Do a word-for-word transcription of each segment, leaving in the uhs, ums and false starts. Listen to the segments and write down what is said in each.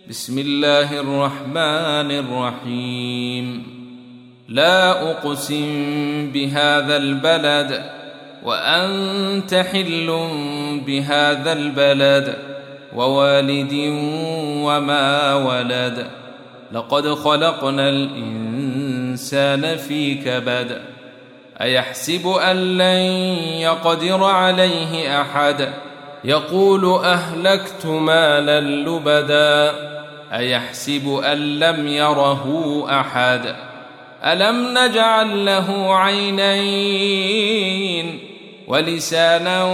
بسم الله الرحمن الرحيم. لا أقسم بهذا البلد وأنت حل بهذا البلد ووالد وما ولد. لقد خلقنا الإنسان في كبد. أيحسب أن لن يقدر عليه أحد يقول أهلكت مالا لبدا. أيحسب أن لم يره أحد ألم نجعل له عينين ولسانا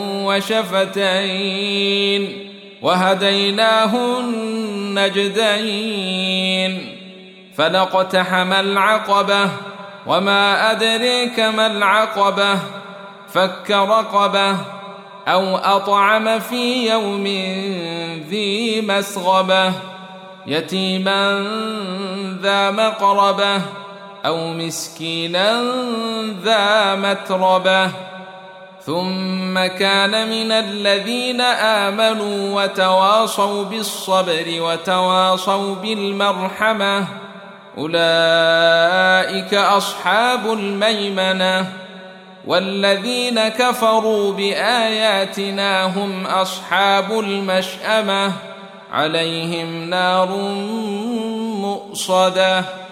وشفتين وهديناه النجدين. فلاقتحم العقبة وما أدريك ما العقبة فك رقبة أو أطعم في يوم ذي مسغبة يتيما ذا مقربة أو مسكينا ذا متربة ثم كان من الذين آمنوا وتواصوا بالصبر وتواصوا بالمرحمة أولئك أصحاب الميمنة. والذين كفروا بآياتنا هم أصحاب المشأمة عليهم نار مؤصدة.